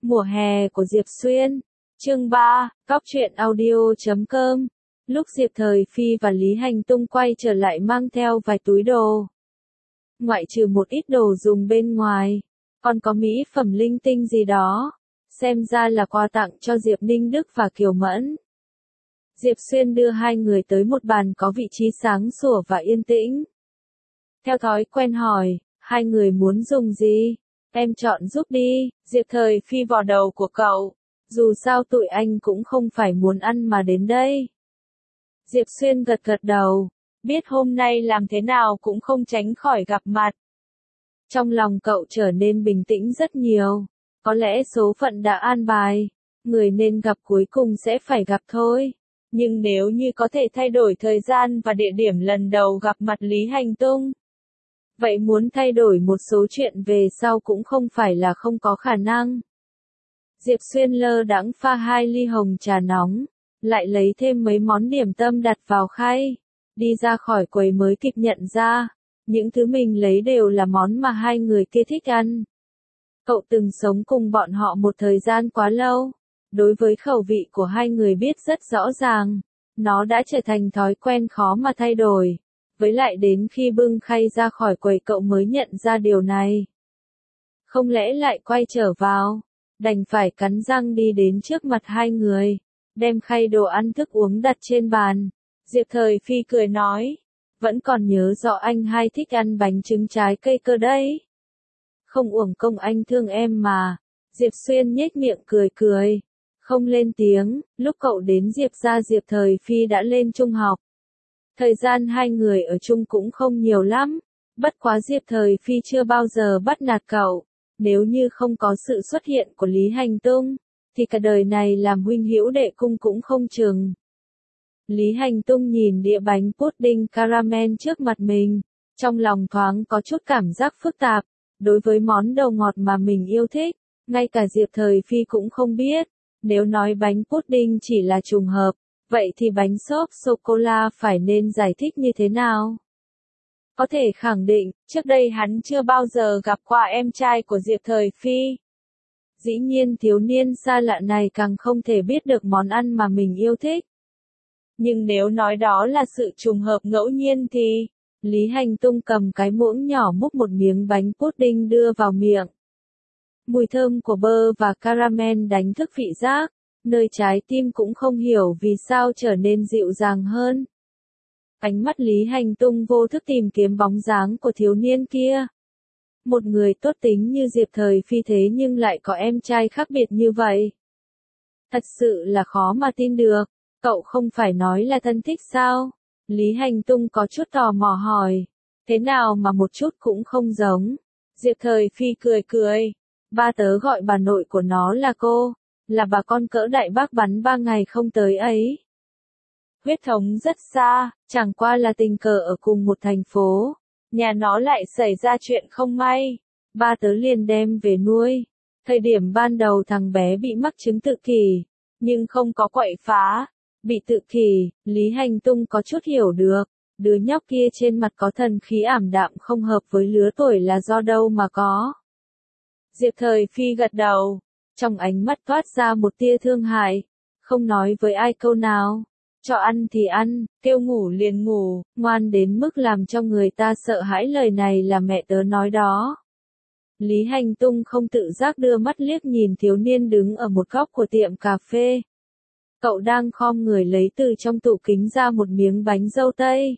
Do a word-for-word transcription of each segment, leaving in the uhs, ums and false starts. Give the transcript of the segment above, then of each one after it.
Mùa hè của Diệp Xuyên. Chương ba, Góc truyện audio chấm com. Lúc Diệp Thời Phi và Lý Hành Tung quay trở lại mang theo vài túi đồ. Ngoại trừ một ít đồ dùng bên ngoài, còn có mỹ phẩm linh tinh gì đó. Xem ra là quà tặng cho Diệp Ninh Đức và Kiều Mẫn. Diệp Xuyên đưa hai người tới một bàn có vị trí sáng sủa và yên tĩnh. Theo thói quen hỏi, hai người muốn dùng gì? Em chọn giúp đi. Diệp Thời Phi vò đầu của cậu. Dù sao tụi anh cũng không phải muốn ăn mà đến đây. Diệp Xuyên gật gật đầu. Biết hôm nay làm thế nào cũng không tránh khỏi gặp mặt. Trong lòng cậu trở nên bình tĩnh rất nhiều. Có lẽ số phận đã an bài. Người nên gặp cuối cùng sẽ phải gặp thôi. Nhưng nếu như có thể thay đổi thời gian và địa điểm lần đầu gặp mặt Lý Hành Tung, vậy muốn thay đổi một số chuyện về sau cũng không phải là không có khả năng. Diệp Xuyên lơ đãng pha hai ly hồng trà nóng, lại lấy thêm mấy món điểm tâm đặt vào khay. Đi ra khỏi quầy mới kịp nhận ra, những thứ mình lấy đều là món mà hai người kia thích ăn. Cậu từng sống cùng bọn họ một thời gian quá lâu. Đối với khẩu vị của hai người biết rất rõ ràng, nó đã trở thành thói quen khó mà thay đổi. Với lại đến khi bưng khay ra khỏi quầy cậu mới nhận ra điều này. Không lẽ lại quay trở vào, đành phải cắn răng đi đến trước mặt hai người, đem khay đồ ăn thức uống đặt trên bàn. Diệp Thời Phi cười nói, vẫn còn nhớ rõ anh hai thích ăn bánh trứng trái cây cơ đấy. Không uổng công anh thương em mà. Diệp Xuyên nhếch miệng cười cười, không lên tiếng. Lúc cậu đến Diệp gia Diệp Thời Phi đã lên trung học. Thời gian hai người ở chung cũng không nhiều lắm, bất quá Diệp Thời Phi chưa bao giờ bắt nạt cậu. Nếu như không có sự xuất hiện của Lý Hành Tung, thì cả đời này làm huynh hữu đệ cung cũng không chừng. Lý Hành Tung nhìn đĩa bánh pudding caramel trước mặt mình, trong lòng thoáng có chút cảm giác phức tạp. Đối với món đồ ngọt mà mình yêu thích, ngay cả Diệp Thời Phi cũng không biết. Nếu nói bánh pudding chỉ là trùng hợp, vậy thì bánh xốp sô-cô-la phải nên giải thích như thế nào? Có thể khẳng định, trước đây hắn chưa bao giờ gặp qua em trai của Diệp Thời Phi. Dĩ nhiên thiếu niên xa lạ này càng không thể biết được món ăn mà mình yêu thích. Nhưng nếu nói đó là sự trùng hợp ngẫu nhiên thì, Lý Hành Tung cầm cái muỗng nhỏ múc một miếng bánh pudding đưa vào miệng. Mùi thơm của bơ và caramel đánh thức vị giác, nơi trái tim cũng không hiểu vì sao trở nên dịu dàng hơn. Ánh mắt Lý Hành Tung vô thức tìm kiếm bóng dáng của thiếu niên kia. Một người tốt tính như Diệp Thời Phi thế nhưng lại có em trai khác biệt như vậy. Thật sự là khó mà tin được, cậu không phải nói là thân thích sao? Lý Hành Tung có chút tò mò hỏi. Thế nào mà một chút cũng không giống? Diệp Thời Phi cười cười. Ba tớ gọi bà nội của nó là cô, là bà con cỡ đại bác bắn ba ngày không tới ấy. Huyết thống rất xa, chẳng qua là tình cờ ở cùng một thành phố. Nhà nó lại xảy ra chuyện không may. Ba tớ liền đem về nuôi. Thời điểm ban đầu thằng bé bị mắc chứng tự kỷ, nhưng không có quậy phá. Bị tự kỷ, Lý Hành Tung có chút hiểu được. Đứa nhóc kia trên mặt có thần khí ảm đạm không hợp với lứa tuổi là do đâu mà có. Diệp Thời Phi gật đầu, trong ánh mắt toát ra một tia thương hại, không nói với ai câu nào. Cho ăn thì ăn, kêu ngủ liền ngủ, ngoan đến mức làm cho người ta sợ hãi, lời này là mẹ tớ nói đó. Lý Hành Tung không tự giác đưa mắt liếc nhìn thiếu niên đứng ở một góc của tiệm cà phê. Cậu đang khom người lấy từ trong tủ kính ra một miếng bánh dâu tây.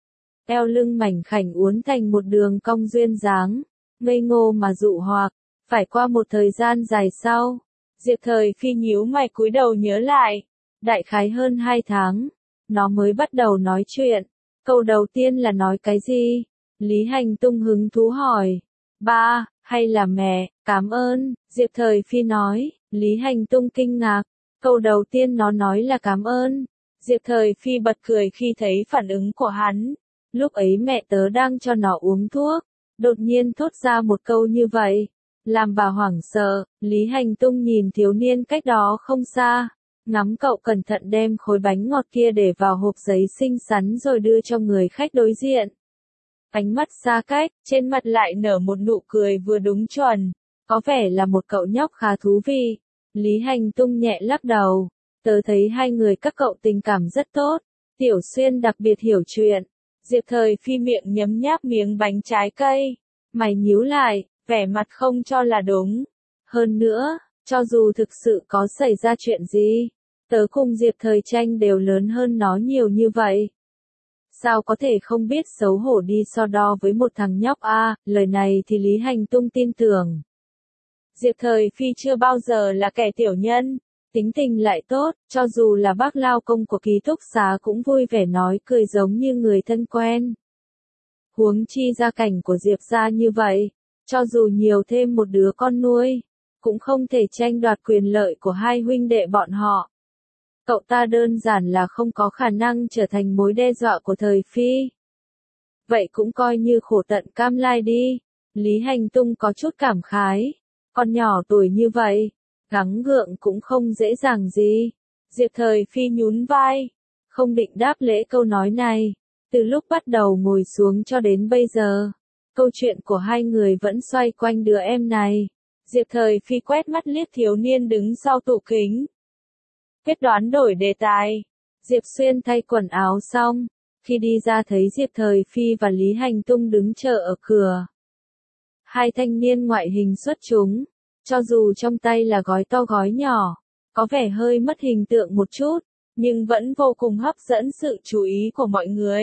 Eo lưng mảnh khảnh uốn thành một đường cong duyên dáng, ngây ngô mà dụ hoặc. Phải qua một thời gian dài sau, Diệp Thời Phi nhíu mày cúi đầu nhớ lại. Đại khái hơn hai tháng, nó mới bắt đầu nói chuyện. Câu đầu tiên là nói cái gì? Lý Hành Tung hứng thú hỏi. Ba, hay là mẹ, cảm ơn, Diệp Thời Phi nói. Lý Hành Tung kinh ngạc. Câu đầu tiên nó nói là cảm ơn. Diệp Thời Phi bật cười khi thấy phản ứng của hắn. Lúc ấy mẹ tớ đang cho nó uống thuốc, đột nhiên thốt ra một câu như vậy. Làm bà hoảng sợ. Lý Hành Tung nhìn thiếu niên cách đó không xa, ngắm cậu cẩn thận đem khối bánh ngọt kia để vào hộp giấy xinh xắn rồi đưa cho người khách đối diện. Ánh mắt xa cách, trên mặt lại nở một nụ cười vừa đúng chuẩn. Có vẻ là một cậu nhóc khá thú vị. Lý Hành Tung nhẹ lắc đầu. Tớ thấy hai người các cậu tình cảm rất tốt. Tiểu Xuyên đặc biệt hiểu chuyện. Diệp Thời Phi miệng nhấm nháp miếng bánh trái cây. Mày nhíu lại, vẻ mặt không cho là đúng. Hơn nữa, cho dù thực sự có xảy ra chuyện gì, tớ cùng Diệp Thời Tranh đều lớn hơn nó nhiều như vậy. Sao có thể không biết xấu hổ đi so đo với một thằng nhóc a? À, lời này thì Lý Hành Tung tin tưởng. Diệp Thời Phi chưa bao giờ là kẻ tiểu nhân, tính tình lại tốt, cho dù là bác lao công của ký túc xá cũng vui vẻ nói cười giống như người thân quen. Huống chi gia cảnh của Diệp gia như vậy, cho dù nhiều thêm một đứa con nuôi, cũng không thể tranh đoạt quyền lợi của hai huynh đệ bọn họ. Cậu ta đơn giản là không có khả năng trở thành mối đe dọa của Thời Phi. Vậy cũng coi như khổ tận cam lai đi. Lý Hành Tung có chút cảm khái. Con nhỏ tuổi như vậy, gắng gượng cũng không dễ dàng gì. Diệp Thời Phi nhún vai, không định đáp lễ câu nói này. Từ lúc bắt đầu ngồi xuống cho đến bây giờ, câu chuyện của hai người vẫn xoay quanh đứa em này. Diệp Thời Phi quét mắt liếc thiếu niên đứng sau tủ kính. Quyết đoán đổi đề tài. Diệp Xuyên thay quần áo xong, khi đi ra thấy Diệp Thời Phi và Lý Hành Tung đứng chờ ở cửa. Hai thanh niên ngoại hình xuất chúng, cho dù trong tay là gói to gói nhỏ, có vẻ hơi mất hình tượng một chút, nhưng vẫn vô cùng hấp dẫn sự chú ý của mọi người.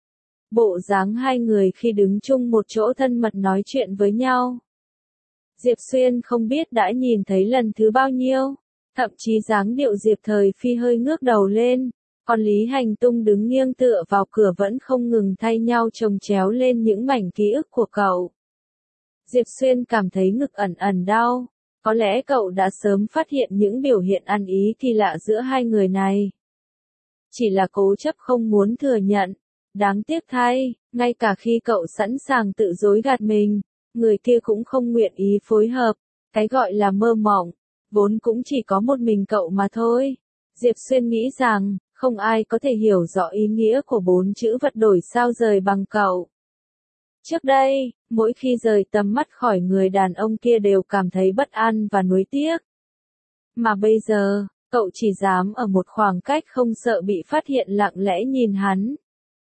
Bộ dáng hai người khi đứng chung một chỗ thân mật nói chuyện với nhau. Diệp Xuyên không biết đã nhìn thấy lần thứ bao nhiêu, thậm chí dáng điệu Diệp Thời Phi hơi ngước đầu lên, còn Lý Hành Tung đứng nghiêng tựa vào cửa vẫn không ngừng thay nhau chồng chéo lên những mảnh ký ức của cậu. Diệp Xuyên cảm thấy ngực ẩn ẩn đau, có lẽ cậu đã sớm phát hiện những biểu hiện ăn ý kỳ lạ giữa hai người này. Chỉ là cố chấp không muốn thừa nhận, đáng tiếc thay, ngay cả khi cậu sẵn sàng tự dối gạt mình, người kia cũng không nguyện ý phối hợp, cái gọi là mơ mộng, vốn cũng chỉ có một mình cậu mà thôi. Diệp Xuyên nghĩ rằng, không ai có thể hiểu rõ ý nghĩa của bốn chữ vật đổi sao rời bằng cậu. Trước đây, mỗi khi rời tầm mắt khỏi người đàn ông kia đều cảm thấy bất an và nuối tiếc. Mà bây giờ, cậu chỉ dám ở một khoảng cách không sợ bị phát hiện lặng lẽ nhìn hắn.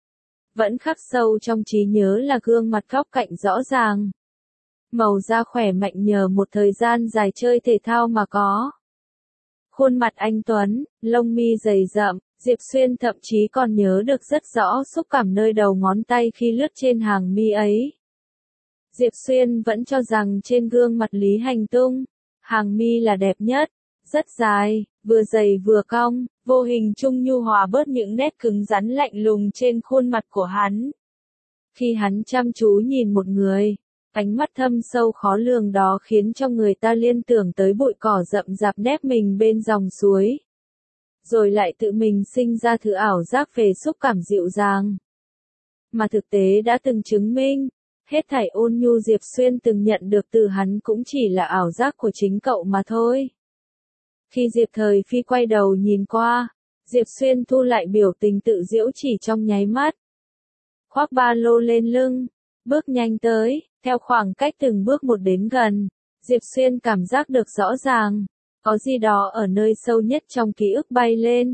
Vẫn khắc sâu trong trí nhớ là gương mặt góc cạnh rõ ràng. Màu da khỏe mạnh nhờ một thời gian dài chơi thể thao mà có. Khuôn mặt anh tuấn, lông mi dày rậm, Diệp Xuyên thậm chí còn nhớ được rất rõ xúc cảm nơi đầu ngón tay khi lướt trên hàng mi ấy. Diệp Xuyên vẫn cho rằng trên gương mặt Lý Hành Tung, hàng mi là đẹp nhất, rất dài, vừa dày vừa cong, vô hình trung nhu hòa bớt những nét cứng rắn lạnh lùng trên khuôn mặt của hắn. Khi hắn chăm chú nhìn một người, ánh mắt thâm sâu khó lường đó khiến cho người ta liên tưởng tới bụi cỏ rậm rạp nép mình bên dòng suối. Rồi lại tự mình sinh ra thứ ảo giác về xúc cảm dịu dàng. Mà thực tế đã từng chứng minh, hết thảy ôn nhu Diệp Xuyên từng nhận được từ hắn cũng chỉ là ảo giác của chính cậu mà thôi. Khi Diệp Thời Phi quay đầu nhìn qua, Diệp Xuyên thu lại biểu tình tự giễu chỉ trong nháy mắt. Khoác ba lô lên lưng, bước nhanh tới, theo khoảng cách từng bước một đến gần, Diệp Xuyên cảm giác được rõ ràng, có gì đó ở nơi sâu nhất trong ký ức bay lên.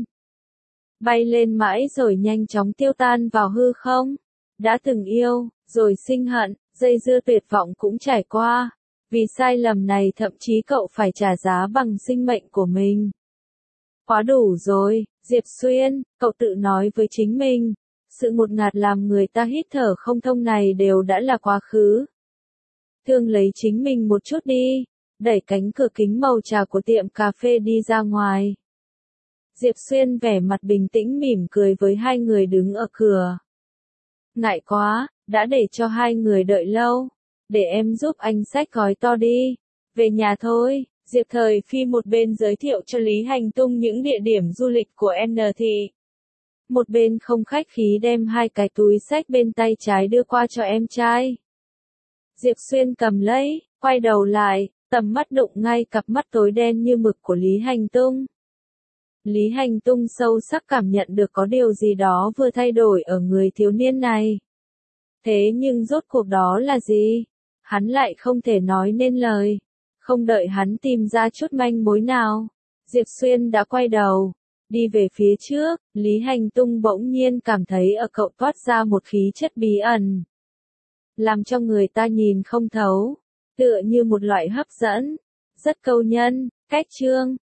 Bay lên mãi rồi nhanh chóng tiêu tan vào hư không. Đã từng yêu, rồi sinh hận, dây dưa tuyệt vọng cũng trải qua. Vì sai lầm này thậm chí cậu phải trả giá bằng sinh mệnh của mình. Quá đủ rồi, Diệp Xuyên, cậu tự nói với chính mình. Sự ngột ngạt làm người ta hít thở không thông này đều đã là quá khứ. Thương lấy chính mình một chút đi, đẩy cánh cửa kính màu trà của tiệm cà phê đi ra ngoài. Diệp Xuyên vẻ mặt bình tĩnh mỉm cười với hai người đứng ở cửa. Ngại quá, đã để cho hai người đợi lâu. Để em giúp anh xách gói to đi. Về nhà thôi. Diệp Thời Phi một bên giới thiệu cho Lý Hành Tung những địa điểm du lịch của N thì một bên không khách khí đem hai cái túi xách bên tay trái đưa qua cho em trai. Diệp Xuyên cầm lấy, quay đầu lại, tầm mắt đụng ngay cặp mắt tối đen như mực của Lý Hành Tung. Lý Hành Tung sâu sắc cảm nhận được có điều gì đó vừa thay đổi ở người thiếu niên này. Thế nhưng rốt cuộc đó là gì? Hắn lại không thể nói nên lời. Không đợi hắn tìm ra chút manh mối nào, Diệp Xuyên đã quay đầu, đi về phía trước. Lý Hành Tung bỗng nhiên cảm thấy ở cậu toát ra một khí chất bí ẩn, làm cho người ta nhìn không thấu, tựa như một loại hấp dẫn, rất câu nhân. Cách chương